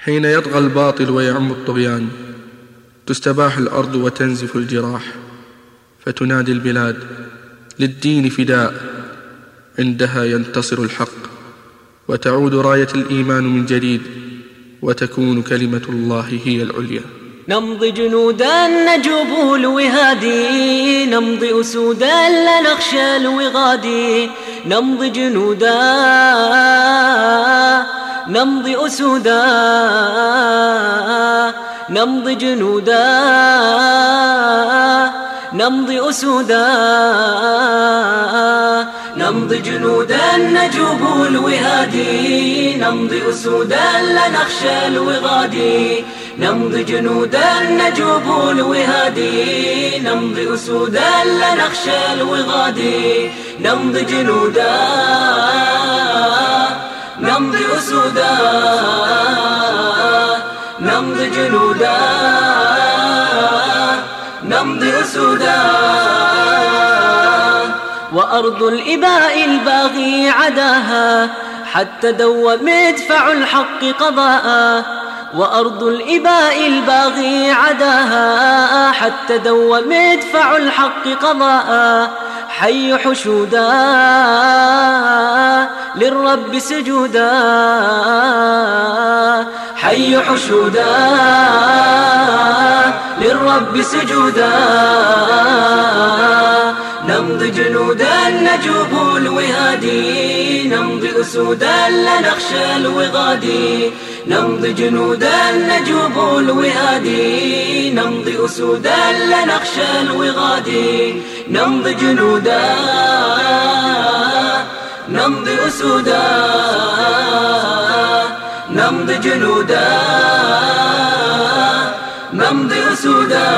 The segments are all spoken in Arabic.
حين يطغى الباطل ويعم الطغيان، تستباح الأرض وتنزف الجراح، فتنادي البلاد للدين فداء، عندها ينتصر الحق، وتعود راية الإيمان من جديد، وتكون كلمة الله هي العليا. نمضي جنودا نجوب الوهادي، نمضي أسودا لا نخشى الوغادي، نمضي جنودا نمضي أسودا، نمضي جنودا نمضي أسودا، نمضي جنودا نجوب الوهادي، نمضي أسودا لا نخشى الوغادي، نمضي جنودا نجوب الوهادي، نمضي أسودا لا نخشى الوغادي، نمضي جنودا نمضي أسودا، نمضي جنودا نمضي أسودا. وأرض الإباء الباغي عداها، حتى دوى مدفع الحق قضاء، وأرض الإباء الباغي عداها، حتى دوى مدفع الحق قضاء، حي حشودا للرب سجودا، حي حشودا للرب سجودا، نمضي جنودا نجوب الوهادي، نمضي أسودا لا نخشى الوغادي، نمضي جنودا نجوب الوهادي، نمضي أسودا لا نخشى الوغادي، نمضي جنودا نمضي أسودا، نمضي جنودا نمضي أسودا.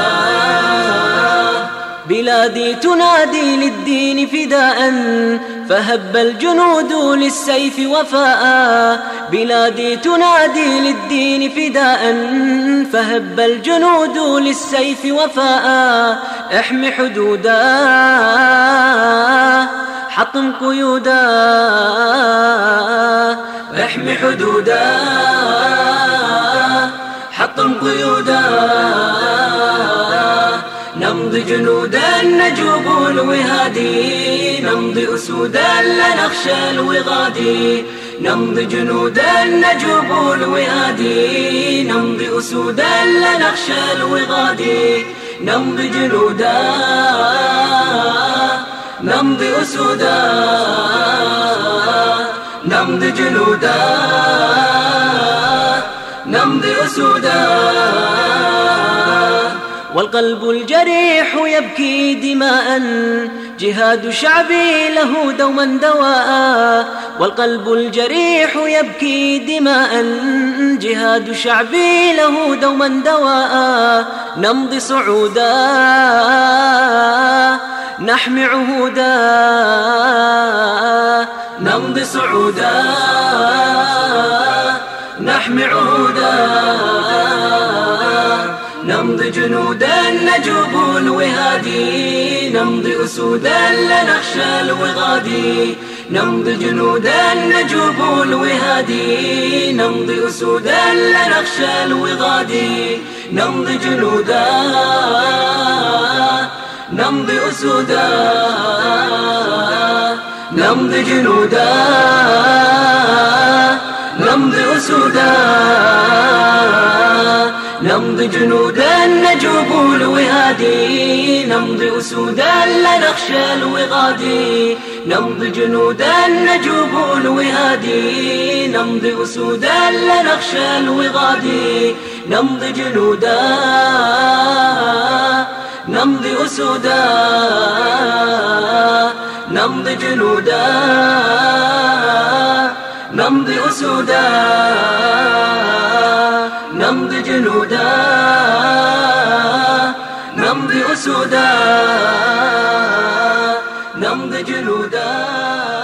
بلادي تنادي للدين فداء، فهب الجنود للسيف وفاء، بلادي تنادي للدين فداء، فهب الجنود للسيف وفاء، احمي حدودا حطم قيودا، احمي حدودا حطم قيودا، نمضي جنودا نجوب الوهادي، نمضي أسودا لا نخشى الوغادي، نمضي جنودا نجوب الوهادي، نمضي أسودا لا نخشى الوغادي، نمضي جنودا نمضي أسودا، نمضي جنودا نمضي أسودا. والقلب الجريح يبكي دماء، جهاد شعبي له دوما دواء، والقلب الجريح يبكي دماء، جهاد شعبي له دوما دواء، نمضي صعودا نحمي عهودا، نمضي صعودا نحمي عهودا، نمضي جنودا نجوب الوهادي، نمضي أسودا لا نخشى الوغادي، نمضي جنودا نجوب الوهادي، نمضي أسودا لا نخشى الوغادي، نمضي جنودا نمضي أسودا، نمضي جنودا نمضي أسودا، نمضي جنودا نجوب الوهادي، نمضي أسودا لا نخشى الوغادي، نمضي جنودا نجوب الوهادي، نمضي أسودا لا نخشى الوغادي، نمضي جنودا نمضي أسودا، نمضي جنودا نمضي أسودا، نمضي جنودا نمضي أسودا، نمضي جنودا.